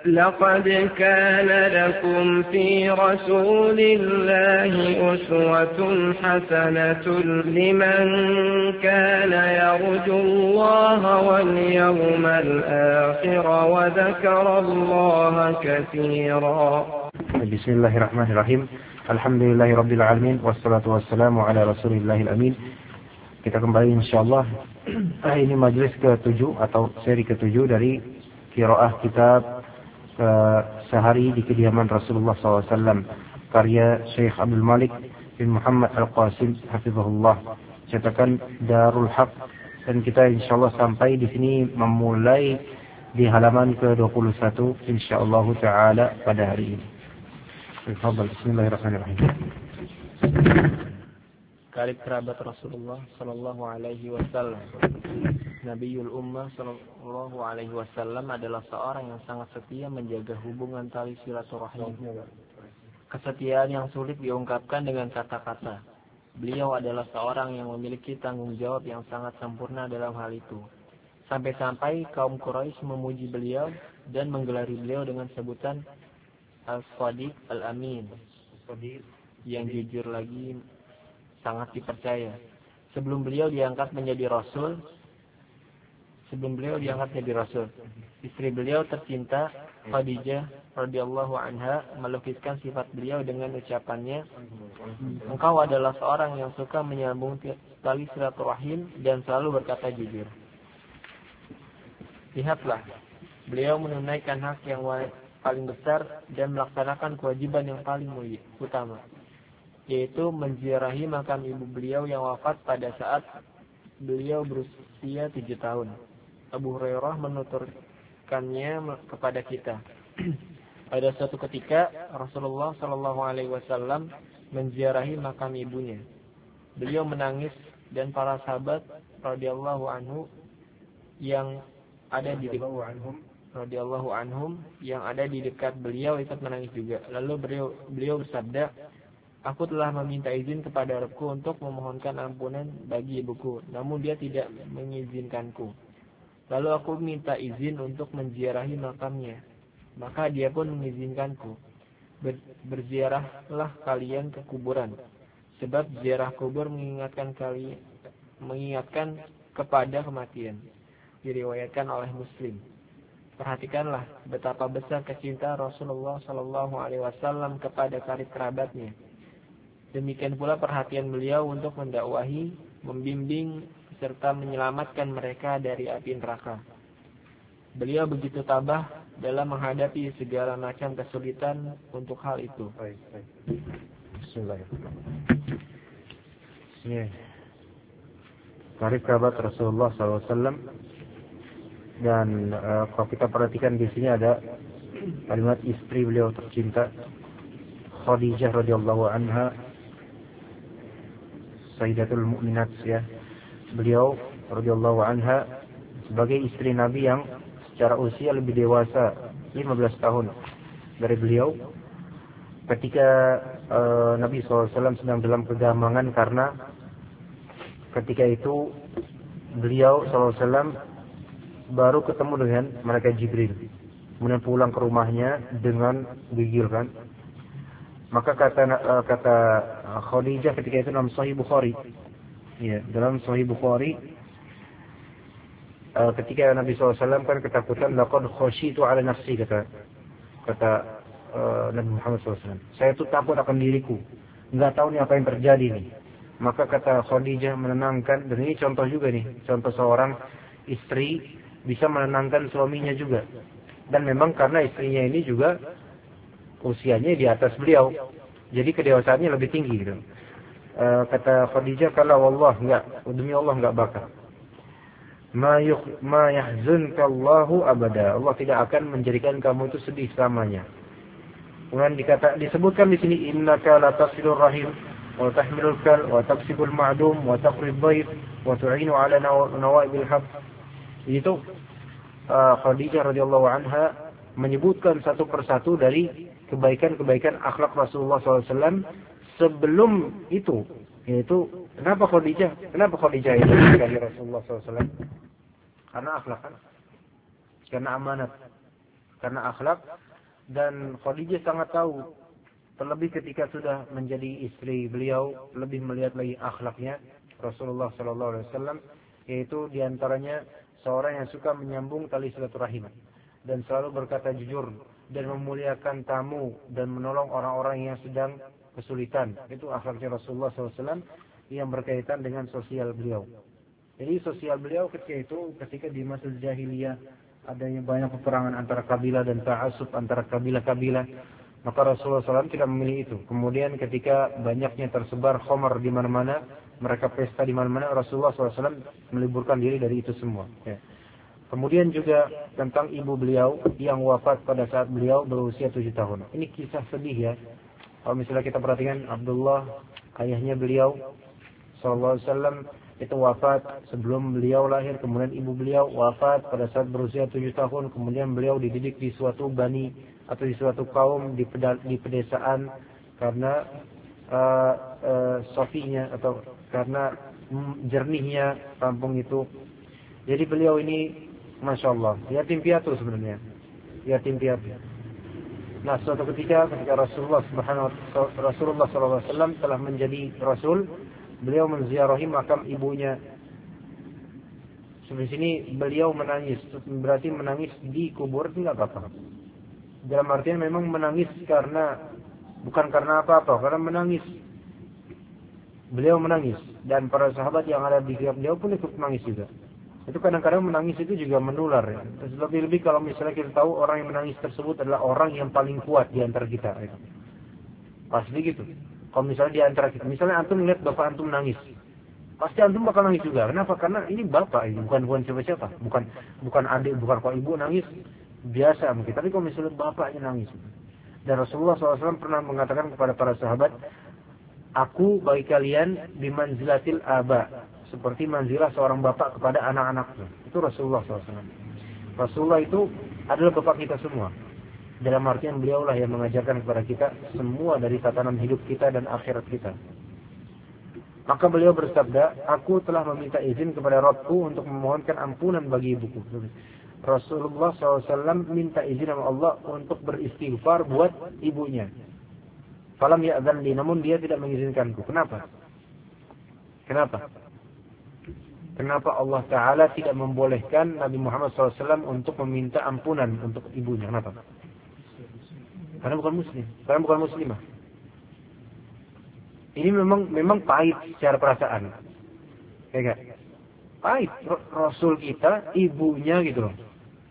لقد كان لكم في رسول الله أسوة حسنة لمن كان يرجو الله واليوم الآخر وذكر الله كثيرا. بسم الله الرحمن الرحيم. Alhamdulillahi Rabbil Alamin. Wassalatu wassalamu ala Rasulillahil Amin. Kita kembali insyaAllah. Ini majlis ke-7 atau seri ke-7 dari qiraah kitab sehari di kediaman Rasulullah SAW, karya Syekh Abdul Malik bin Muhammad Al-Qasim hafizahullah, cetakan Darul Haq. Dan kita insyaallah sampai di sini memulai di halaman ke-21 insyaallah taala pada hari ini. Bismillahirrahmanirrahim. Karib kerabat Rasulullah sallallahu alaihi wasallam. Nabiul Ummah sallallahu alaihi wasallam adalah seorang yang sangat setia menjaga hubungan tali silaturahim. Kesetiaan yang sulit diungkapkan dengan kata-kata. Beliau adalah seorang yang memiliki tanggung jawab yang sangat sempurna dalam hal itu. Sampai-sampai kaum Quraisy memuji beliau dan menggelari beliau dengan sebutan Al-Sadiq Al-Amin, yang jujur lagi sangat dipercaya. Sebelum beliau diangkat menjadi rasul, istri beliau tercinta Khadijah radhiyallahu anha melukiskan sifat beliau dengan ucapannya, "Engkau adalah seorang yang suka menyambung tali silaturahim dan selalu berkata jujur." Lihatlah, beliau menunaikan hak yang paling besar dan melaksanakan kewajiban yang paling utama, yaitu menziarahi makam ibu beliau yang wafat pada saat beliau berusia 7 tahun. Abu Hurairah menuturkannya kepada kita. Pada suatu ketika Rasulullah Shallallahu Alaihi Wasallam menziarahi makam ibunya. Beliau menangis dan para sahabat radhiyallahu anhum yang ada di dekat beliau ikut menangis juga. Lalu beliau bersabda, "Aku telah meminta izin kepada Rabbku untuk memohonkan ampunan bagi ibuku, namun dia tidak mengizinkanku. Lalu aku minta izin untuk menziarahi makamnya, maka dia pun mengizinkanku. Berziarahlah kalian ke kuburan, sebab ziarah kubur mengingatkan kepada kematian." Diriwayatkan oleh Muslim. Perhatikanlah betapa besar kecintaan Rasulullah Sallallahu Alaihi Wasallam kepada karib kerabatnya. Demikian pula perhatian beliau untuk mendakwahi, membimbing, serta menyelamatkan mereka dari api neraka. Beliau begitu tabah dalam menghadapi segala macam kesulitan untuk hal itu. Bismillahirrahmanirrahim. Karib kerabat Rasulullah SAW. Dan kalau kita perhatikan di sini ada kalimat istri beliau tercinta Khadijah radhiyallahu anha, Sayyidatul Mu'minat ya. Beliau radhiyallahu anha sebagai istri Nabi yang secara usia lebih dewasa 15 tahun dari beliau. Ketika Nabi SAW sedang dalam kegamangan, karena ketika itu beliau SAW baru ketemu dengan malaikat Jibril, kemudian pulang ke rumahnya dengan gigil kan. Maka kata Khadijah ketika itu dalam Sahih Bukhari, ya, dalam Sahih Bukhari, ketika Nabi SAW kan ketakutan, laqad khasyitu ala nafsi, kata Nabi Muhammad SAW, saya tuh takut akan diriku, nggak tahu nih apa yang terjadi nih. Maka kata Khadijah menenangkan, dan ini contoh juga nih, contoh seorang istri bisa menenangkan suaminya juga. Dan memang karena istrinya ini juga usianya di atas beliau, jadi kedewasaannya lebih tinggi gitu. Kata Khadijah, kalau Allah enggak, demi Allah enggak bakal. Ma yahzunka Allahu abada. Allah tidak akan menjadikan kamu itu sedih selamanya. Kemudian disebutkan di sini, innaka la tasilur rahim wa tahmilul kal wa taksibul ma'dum wa taqrib dhaif wa tu'inu ala nawaibil haq. Itu Khadijah radhiyallahu anha menyebutkan satu persatu dari kebaikan-kebaikan akhlak Rasulullah SAW sebelum itu. Yaitu kenapa Khadijah itu dari Rasulullah SAW? Karena akhlak kan? Karena amanat. karena akhlak. Dan Khadijah sangat tahu, terlebih ketika sudah menjadi istri beliau, lebih melihat lagi akhlaknya Rasulullah SAW, yaitu diantaranya seorang yang suka menyambung tali silaturahim dan selalu berkata jujur dan memuliakan tamu dan menolong orang-orang yang sedang kesulitan. Itu akhlaknya Rasulullah SAW yang berkaitan dengan sosial beliau. Jadi sosial beliau ketika di masa jahiliyah adanya banyak peperangan antara kabilah dan ta'assub antara kabilah-kabilah, maka Rasulullah SAW tidak memilih itu. Kemudian ketika banyaknya tersebar khamar di mana-mana, mereka pesta di mana-mana, Rasulullah SAW meliburkan diri dari itu semua. Ya. Kemudian juga tentang ibu beliau yang wafat pada saat beliau berusia 7 tahun. Ini kisah sedih ya. Kalau misalnya kita perhatikan, Abdullah, ayahnya beliau SAW, itu wafat sebelum beliau lahir. Kemudian ibu beliau wafat pada saat berusia 7 tahun. Kemudian beliau dididik di suatu bani atau di suatu kaum di pedesaan karena sofinya atau karena jernihnya kampung itu. Jadi beliau ini Masya Allah, yatim piatu sebenarnya, yatim piatu. Nah, suatu ketika Rasulullah SAW telah menjadi Rasul, beliau menziarahi makam ibunya. Seperti sini beliau menangis, berarti menangis di kubur itu nggak apa-apa. Dalam artian memang menangis bukan karena apa-apa, karena menangis. Beliau menangis dan para sahabat yang ada di sekitar beliau pun ikut menangis juga. Itu kadang-kadang menangis itu juga menular ya. Lebih-lebih kalau misalnya kita tahu orang yang menangis tersebut adalah orang yang paling kuat di antara kita. Ya. Pasti gitu. Kalau misalnya di antara kita, misalnya antum melihat bapak antum nangis, pasti antum bakal nangis juga. Kenapa? Karena ini bapak, ini bukan siapa-siapa, bukan adik, bukan kalau ibu nangis biasa mungkin. Tapi kalau misalnya bapaknya nangis, dan Rasulullah SAW pernah mengatakan kepada para sahabat, aku bagi kalian bimanzilatil aba, seperti manzilah seorang bapak kepada anak-anaknya. Itu Rasulullah SAW. Rasulullah itu adalah bapak kita semua. Dalam artian beliaulah yang mengajarkan kepada kita semua dari tatanan hidup kita dan akhirat kita. Maka beliau bersabda, aku telah meminta izin kepada Rabbku untuk memohonkan ampunan bagi ibuku. Rasulullah SAW minta izin sama Allah untuk beristighfar buat ibunya. Falam ya'zan li, namun dia tidak mengizinkanku. Kenapa? Kenapa Allah Ta'ala tidak membolehkan Nabi Muhammad SAW untuk meminta ampunan untuk ibunya? Kenapa? Karena bukan muslim. Karena bukan muslimah. Ini memang pahit secara perasaan. Ya enggak? Pahit. Rasul kita, ibunya gitu loh.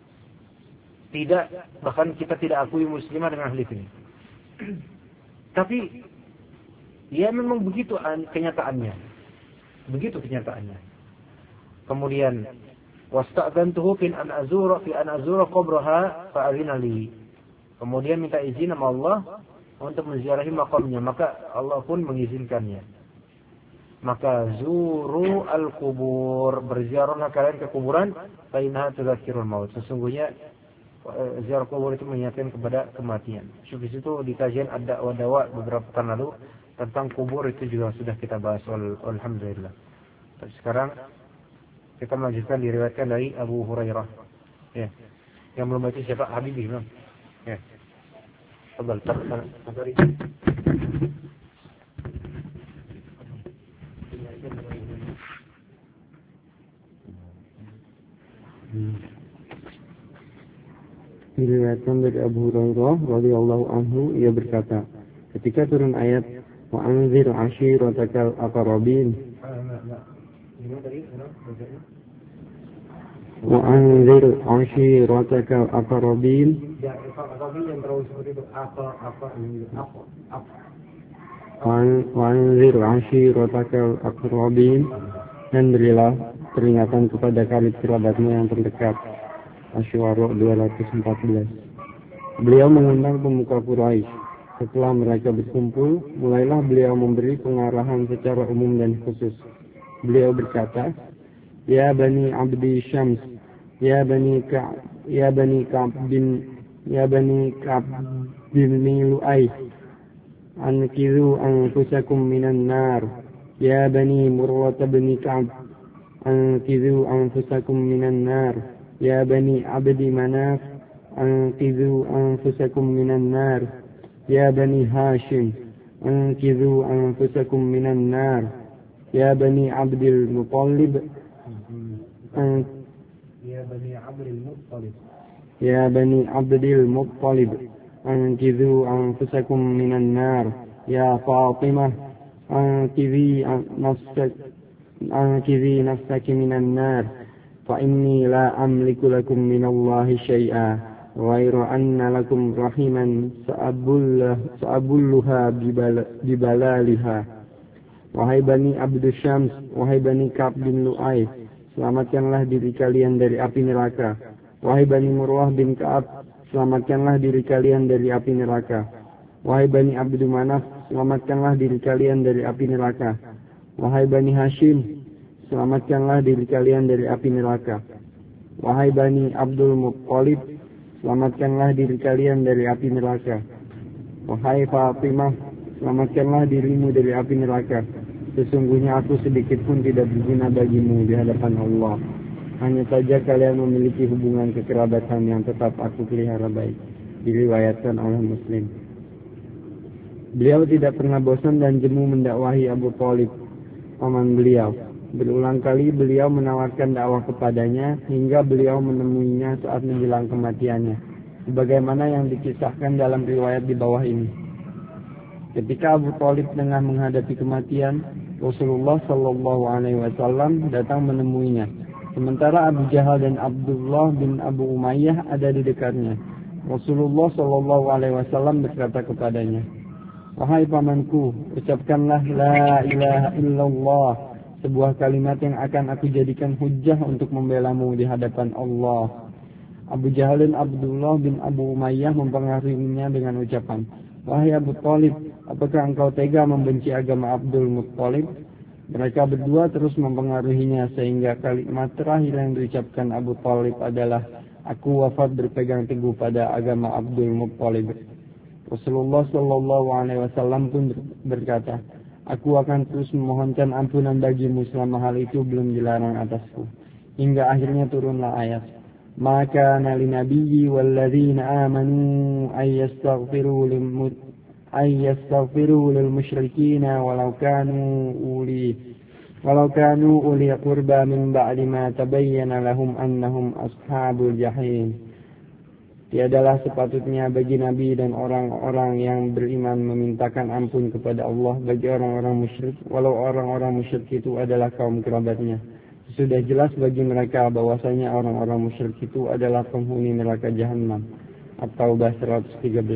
Bahkan kita tidak akui muslimah dengan hadis ini. Tapi, ya memang begitu kenyataannya. Begitu kenyataannya. Kemudian wasta'dzantuhu fi an azura qabraha fa adzina li. Kemudian minta izin sama Allah untuk menziarahi makamnya, maka Allah pun mengizinkannya. Maka zuru al-qubur, berziarahlah kalian ke kuburan, fa innaha tudzakirul maut. Sesungguhnya ziarah kubur itu mengingatkan kepada kematian. Di situ di kajian ada wadawa beberapa pekan lalu tentang kubur itu juga sudah kita bahas. Alhamdulillah. Tapi sekarang kita melanjutkan diriwayatkan dari Abu Hurairah. Ya. Yang belum baca siapa? Habibie, belum? Ya. Fadhal, tafadhali. Diriwayatkan dari Abu Hurairah radhiyallahu anhu, ia berkata, ketika turun ayat wa anzir ashiratakal aqrabin, wa anzir ashiratakal aqrabin, wa anzir ashiratakal aqrabin, dan berilah peringatan kepada kerabatmu yang terdekat. Asy'ara 214. Beliau mengundang pemuka Quraisy. Setelah mereka berkumpul, mulailah beliau memberi pengarahan secara umum dan khusus. Beliau berkata, Ya Bani Abdi Syams, Ya Bani Ka'b bin Lu'ay, Ankizu anfusakum minan nar. Ya Bani Murwata bin Ka'b, Ankizu anfusakum minan nar. Ya Bani Abdi Manaf, أنقذوا أنفسكم من النار يا بني هاشم أنقذوا أنفسكم من النار يا بني عبد المطلب يا بني عبد المطلب أنقذوا أنفسكم من النار يا فاطمة أنقذي نفسك من النار فإني لا أملك لكم من الله شيئا غير أن لكم رحما سأبلها ببلالها. Wahai Bani Abdus Syams, wahai Bani Ka'b bin Lu'ay, selamatkanlah diri kalian dari api neraka. Wahai Bani Murwah bin Ka'ab, selamatkanlah diri kalian dari api neraka. Wahai Bani Abdul Manaf, selamatkanlah diri kalian dari api neraka. Wahai Bani Hashim, selamatkanlah diri kalian dari api neraka. Wahai Bani Abdul Muttalib, selamatkanlah diri kalian dari api neraka. Wahai Fatimah, selamatkanlah dirimu dari api neraka. Sesungguhnya aku sedikit pun tidak berguna bagimu di hadapan Allah. Hanya saja kalian memiliki hubungan kekerabatan yang tetap aku pelihara baik. Diriwayatkan oleh Muslim. Beliau tidak pernah bosan dan jemu mendakwahi Abu Thalib, paman beliau. Berulang kali beliau menawarkan dakwah kepadanya hingga beliau menemuinya saat menjelang kematiannya. Sebagaimana yang dikisahkan dalam riwayat di bawah ini. Ketika Abu Thalib tengah menghadapi kematian, Rasulullah Shallallahu Alaihi Wasallam datang menemuinya. Sementara Abu Jahal dan Abdullah bin Abu Umayyah ada di dekatnya. Rasulullah Shallallahu Alaihi Wasallam berkata kepadanya, wahai pamanku, ucapkanlah la ilaha illallah, sebuah kalimat yang akan aku jadikan hujjah untuk membelamu di hadapan Allah. Abu Jahal dan Abdullah bin Abu Umayyah mempengaruhinya dengan ucapan, wahai Abu Thalib, apakah engkau tega membenci agama Abdul Muttalib? Mereka berdua terus mempengaruhinya sehingga kalimat terakhir yang diucapkan Abu Thalib adalah, aku wafat berpegang teguh pada agama Abdul Muttalib. Rasulullah Shallallahu Alaihi Wasallam pun berkata, aku akan terus memohonkan ampunan bagimu selama hal itu belum dilarang atasku. Hingga akhirnya turunlah ayat, maka nabi nabiyyi walladzina amanu ayyastaghfiru lil musyrikina walau kanu uli qurba min ba'di ma tabayyana lahum annahum ashabul jahim. Tiadalah sepatutnya bagi Nabi dan orang-orang yang beriman memintakan ampun kepada Allah bagi orang-orang musyrik, walau orang-orang musyrik itu adalah kaum kerabatnya. Sudah jelas bagi mereka bahwasanya orang-orang musyrik itu adalah penghuni neraka Jahannam. At-Taubah 113.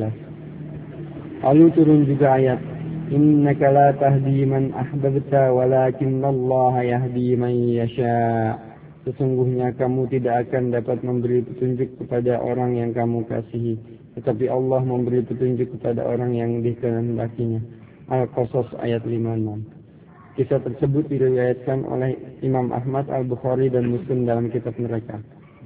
Lalu turun juga ayat, innaka la tahdi man ahbabta walakinnallaha yahdi man yasha. Sesungguhnya kamu tidak akan dapat memberi petunjuk kepada orang yang kamu kasihi, tetapi Allah memberi petunjuk kepada orang yang dikehendakinya. Al-Qasas ayat 56. Kisah tersebut diriwayatkan oleh Imam Ahmad, Al-Bukhari dan Muslim dalam kitab mereka.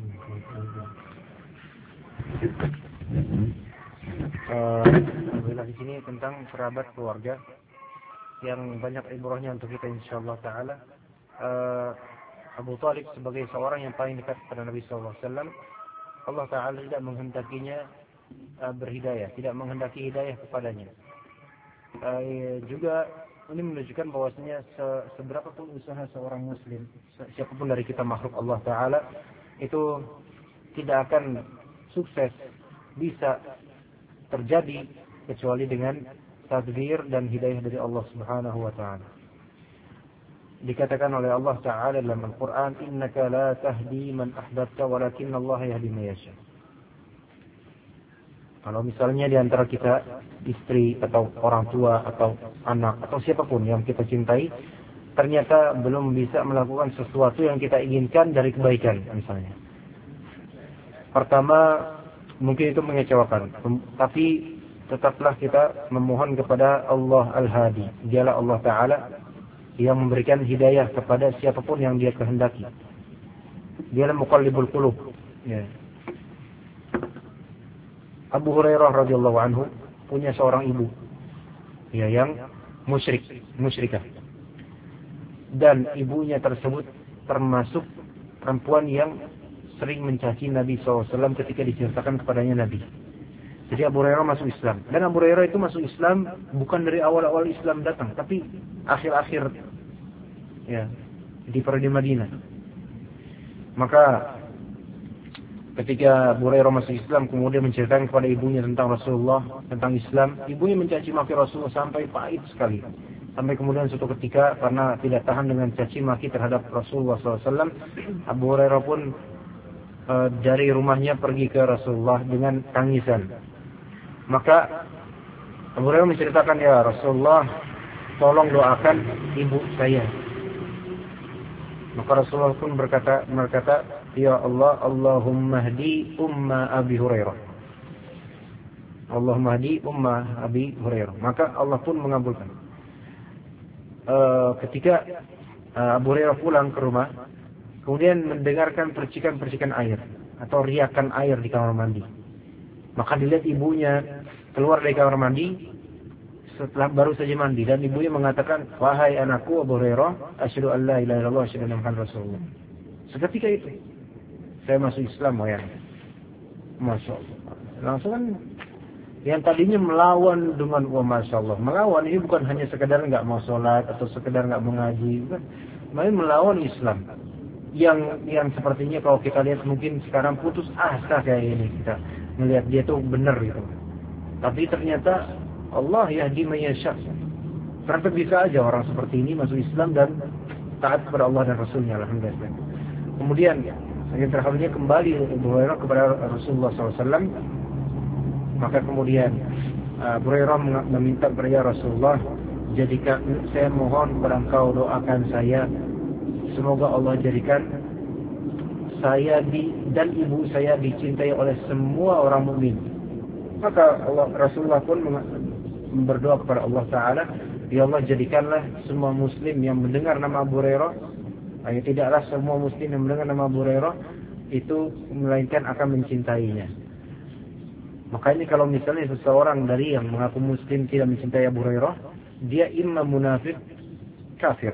Di sini tentang kerabat keluarga yang banyak ibrahnya untuk kita insyaallah taala. Abu Thalib sebagai seorang yang paling dekat kepada Nabi sallallahu alaihi wasallam, Allah taala tidak menghendakinya berhidayah, tidak menghendaki hidayah kepadanya. Juga ini menunjukkan bahwasanya seberapa pun usaha seorang muslim, siapapun dari kita makhluk Allah taala, itu tidak akan sukses bisa terjadi kecuali dengan takdir dan hidayah dari Allah Subhanahu wa taala. Dikatakan oleh Allah taala dalam Al-Qur'an, innaka la tahdi man ahbabta walakinnallaha yahdi man yasha. Kalau misalnya di antara kita istri atau orang tua atau anak atau siapapun yang kita cintai ternyata belum bisa melakukan sesuatu yang kita inginkan dari kebaikan misalnya. Pertama, mungkin itu mengecewakan, tapi tetaplah kita memohon kepada Allah Al-Hadi. Dialah Allah Ta'ala yang memberikan hidayah kepada siapapun yang dia kehendaki. Dialah muqallibul qulub. Ya. Abu Hurairah radhiyallahu anhu punya seorang ibu, ya, yang musyrikah. Dan ibunya tersebut termasuk perempuan yang sering mencaci Nabi SAW ketika diceritakan kepadanya Nabi. Jadi Abu Hurairah masuk Islam. Dan Abu Hurairah itu masuk Islam bukan dari awal-awal Islam datang, tapi akhir-akhir ya di periode Madinah. Maka ketika Abu Hurairah masuk Islam kemudian menceritakan kepada ibunya tentang Rasulullah, tentang Islam, ibunya mencaci maki Rasulullah sampai pahit sekali. Sampai kemudian suatu ketika karena tidak tahan dengan caci maki terhadap Rasulullah SAW, Abu Hurairah pun dari rumahnya pergi ke Rasulullah dengan tangisan. Maka Abu Hurairah menceritakan, ya Rasulullah, tolong doakan ibu saya. Maka Rasulullah pun berkata, ya Allah, Allahumma hdi umma Abi Hurairah. Allahumma hdi umma Abi Hurairah. Maka Allah pun mengabulkan. Ketika Abu Hurairah pulang ke rumah, kemudian mendengarkan percikan-percikan air atau riakan air di kamar mandi. Maka dilihat ibunya keluar dari kamar mandi setelah baru saja mandi, dan ibunya mengatakan, wahai anakku Abu Hurairah, asyhadu an la ilaha illallah, asyhadu anna Muhammadar Rasulullah. Seketika itu saya masuk Islam, ya. Masya Allah. Langsung kan yang tadinya melawan dengan masya Allah. Melawan ini bukan hanya sekedar nggak mau sholat atau sekedar nggak mengaji, bukan. Malah melawan Islam. Yang sepertinya kalau kita lihat mungkin sekarang putus asa kayak ini, kita melihat dia tuh benar gitu. Tapi ternyata Allah yahdi man yasha. Ternyata bisa aja orang seperti ini masuk Islam dan taat kepada Allah dan Rasulnya, alhamdulillah. Kemudian yang terakhirnya kembali Abu Hurairah kepada Rasulullah SAW. Maka kemudian Abu Hurairah meminta kepada Rasulullah, jadikan saya mohon kepada engkau doakan saya, semoga Allah jadikan saya dan ibu saya dicintai oleh semua orang mukmin. Maka Rasulullah pun berdoa kepada Allah Ta'ala, ya Allah jadikanlah semua muslim yang mendengar nama Abu Hurairah, tidaklah semua muslim yang mendengar nama Abu Hurairah itu melainkan akan mencintainya. Makanya kalau misalnya seseorang dari yang mengaku muslim tidak mencintai Abu Hurairah, dia imma munafik, kafir.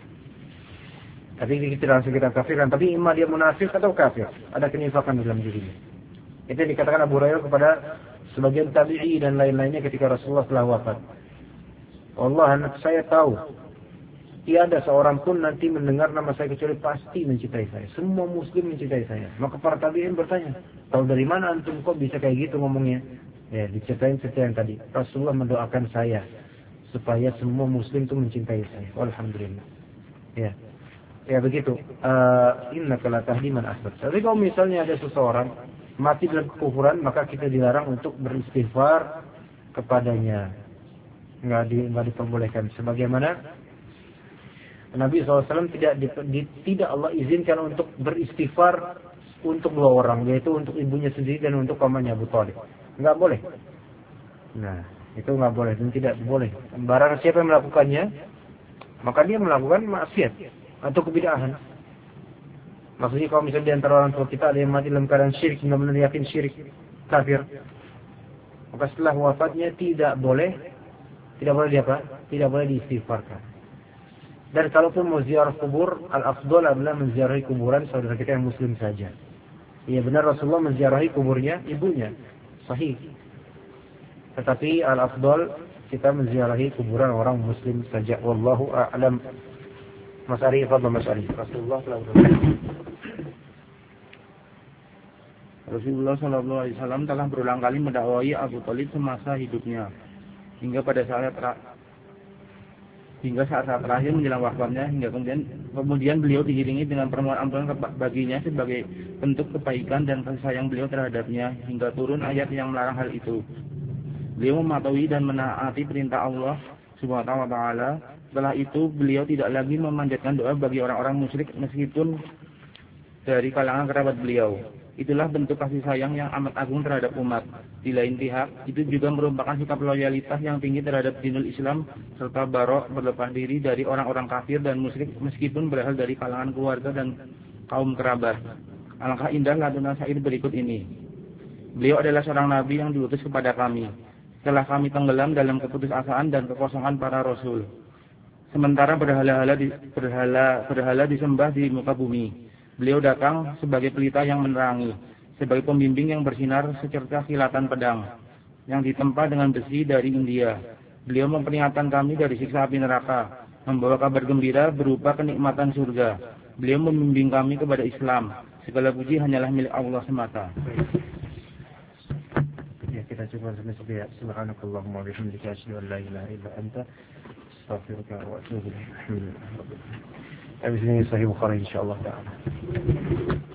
Tapi tidak langsung kita kafirkan, tapi imma dia munafik atau kafir, ada kenifakan dalam dirinya. Itu yang dikatakan Abu Hurairah kepada sebagian tabi'i dan lain-lainnya ketika Rasulullah telah wafat. Allah, anak saya tahu tiada seorang pun nanti mendengar nama saya kecuali pasti mencintai saya. Semua muslim mencintai saya. Maka para tabi'in bertanya, tahu dari mana antum kok bisa kayak gitu ngomongnya? Ya, diceritain seperti yang tadi. Rasulullah mendoakan saya supaya semua muslim itu mencintai saya. Alhamdulillah. Ya. Ya begitu. Innaka la tahdi man ahbabta. Tapi kalau misalnya ada seseorang mati dalam kekufuran, maka kita dilarang untuk beristighfar kepadanya. Enggak diperbolehkan. Sebagaimana Nabi SAW tidak Allah izinkan untuk beristighfar untuk dua orang, yaitu untuk ibunya sendiri dan untuk pamannya Abu Thalib. Enggak boleh. Nah, itu enggak boleh dan tidak boleh. Barang siapa yang melakukannya, maka dia melakukan maksiat atau kebid'ahan. Maksudnya kalau misalnya di antara orang tua kita ada yang mati dalam keadaan syirik, benar-benar yakin syirik, kafir, maka setelah wafatnya tidak boleh diistighfarkan. Dan kalaupun mau ziarah kubur, al-afdal adalah menziarahi kuburan saudara kita yang muslim saja. Iya benar Rasulullah menziarahi kuburnya ibunya, sahih. Tetapi al-afdal kita menziarahi kuburan orang muslim saja. Wallahu a'lam. Mas Ari, fadhil Mas Ari. Rasulullah SAW telah berulang kali mendakwai Abu Thalib semasa hidupnya, hingga saat terakhir menjelang wafatnya, hingga kemudian beliau diiringi dengan permohonan ampunan baginya sebagai bentuk kebaikan dan kasih sayang beliau terhadapnya, hingga turun ayat yang melarang hal itu. Beliau mematuhi dan menaati perintah Allah Subhanahu wa Ta'ala. Setelah itu beliau tidak lagi memanjatkan doa bagi orang-orang musyrik meskipun dari kalangan kerabat beliau. Itulah bentuk kasih sayang yang amat agung terhadap umat. Di lain pihak, itu juga merupakan sikap loyalitas yang tinggi terhadap dinul Islam serta barok berlepas diri dari orang-orang kafir dan musyrik meskipun berasal dari kalangan keluarga dan kaum kerabat. Alangkah indah lantunan syair berikut ini. Beliau adalah seorang nabi yang diutus kepada kami. Setelah kami tenggelam dalam keputusasaan dan kekosongan para rasul. Sementara berhala disembah di muka bumi. Beliau datang sebagai pelita yang menerangi, sebagai pembimbing yang bersinar secerca kilatan pedang yang ditempa dengan besi dari India. Beliau memperingatkan kami dari siksa api neraka, membawa kabar gembira berupa kenikmatan surga. Beliau membimbing kami kepada Islam. Segala puji hanyalah milik Allah semata. Ya, kita coba sampai subhanakallahumma wa bihamdika asyhadu an la ilaha illa anta astaghfiruka wa atubu ilaik. Habis ini Sahih Bukhari insyaallah taala.